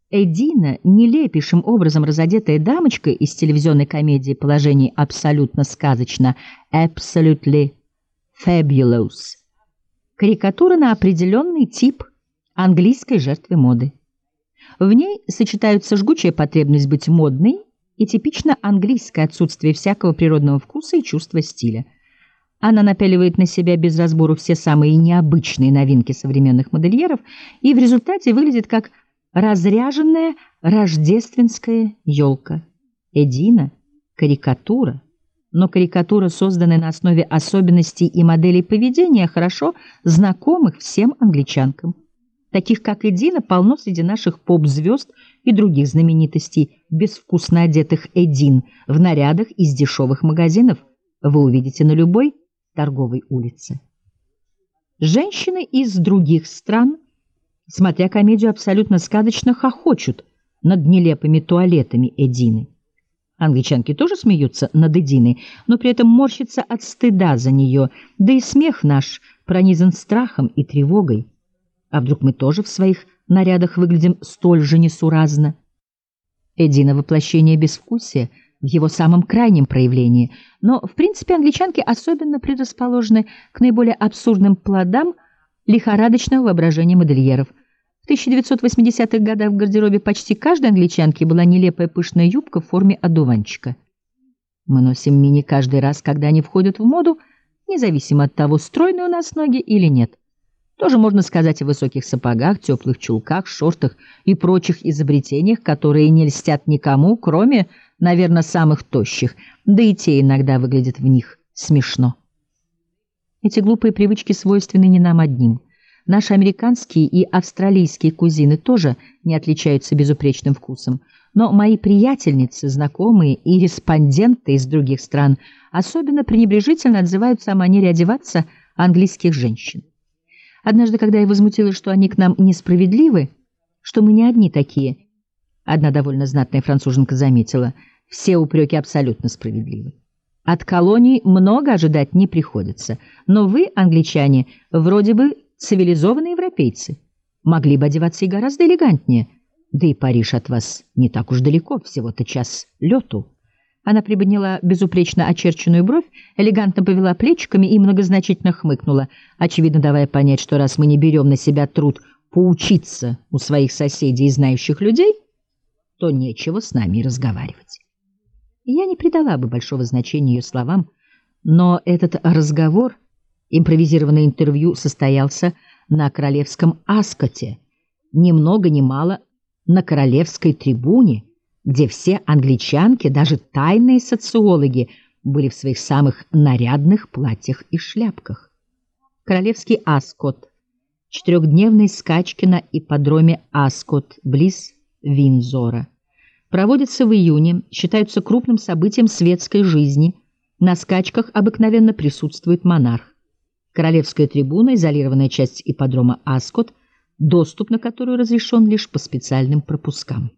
Эдина, нелепейшим образом разодетая дамочка из телевизионной комедии положений абсолютно сказочно «Absolutely Fabulous», карикатура на определенный тип английской жертвы моды. В ней сочетаются жгучая потребность быть модной и типично английское отсутствие всякого природного вкуса и чувства стиля. Она напяливает на себя без разбору все самые необычные новинки современных модельеров и в результате выглядит как разряженная рождественская елка. Эдина — карикатура, но карикатура, созданная на основе особенностей и моделей поведения, хорошо знакомых всем англичанкам. Таких, как Эдина, полно среди наших поп-звезд и других знаменитостей, безвкусно одетых Эдин в нарядах из дешевых магазинов вы увидите на любой торговой улице. Женщины из других стран, смотря комедию, абсолютно сказочно хохочут над нелепыми туалетами Эдины. Англичанки тоже смеются над Эдиной, но при этом морщатся от стыда за нее, да и смех наш пронизан страхом и тревогой. А вдруг мы тоже в своих нарядах выглядим столь же несуразно? Эдина — воплощение безвкусия в его самом крайнем проявлении, но, в принципе, англичанки особенно предрасположены к наиболее абсурдным плодам лихорадочного воображения модельеров. В 1980-х годах в гардеробе почти каждой англичанки была нелепая пышная юбка в форме одуванчика. Мы носим мини каждый раз, когда они входят в моду, независимо от того, стройные у нас ноги или нет. Тоже можно сказать о высоких сапогах, теплых чулках, шортах и прочих изобретениях, которые не льстят никому, кроме, наверное, самых тощих, да и те иногда выглядят в них смешно. Эти глупые привычки свойственны не нам одним. Наши американские и австралийские кузины тоже не отличаются безупречным вкусом, но мои приятельницы, знакомые и респонденты из других стран особенно пренебрежительно отзываются о манере одеваться английских женщин. Однажды, когда я возмутилась, что они к нам несправедливы, что мы не одни такие, одна довольно знатная француженка заметила: все упреки абсолютно справедливы. От колоний много ожидать не приходится, но вы, англичане, вроде бы цивилизованные европейцы, могли бы одеваться и гораздо элегантнее, да и Париж от вас не так уж далеко, всего-то час лету. Она приподняла безупречно очерченную бровь, элегантно повела плечиками и многозначительно хмыкнула, очевидно давая понять, что раз мы не берем на себя труд поучиться у своих соседей и знающих людей, то нечего с нами разговаривать. Я не придала бы большого значения ее словам, но этот разговор, импровизированное интервью, состоялся на королевском Аскоте, ни много ни мало на королевской трибуне, где все англичанки, даже тайные социологи, были в своих самых нарядных платьях и шляпках. Королевский Аскот — 4-дневные скачки на ипподроме Аскот, близ Виндзора. Проводятся в июне, считаются крупным событием светской жизни. На скачках обыкновенно присутствует монарх. Королевская трибуна — изолированная часть ипподрома Аскот, доступ на которую разрешен лишь по специальным пропускам.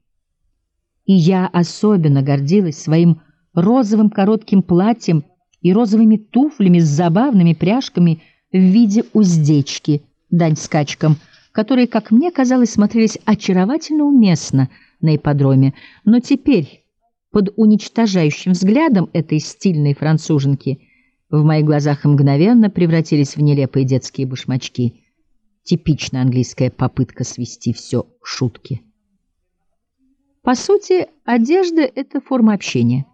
И я особенно гордилась своим розовым коротким платьем и розовыми туфлями с забавными пряжками в виде уздечки, дань скачкам, которые, как мне казалось, смотрелись очаровательно уместно на ипподроме. Но теперь, под уничтожающим взглядом этой стильной француженки, в моих глазах мгновенно превратились в нелепые детские башмачки. Типичная английская попытка свести все к шутке. По сути, одежда — это форма общения.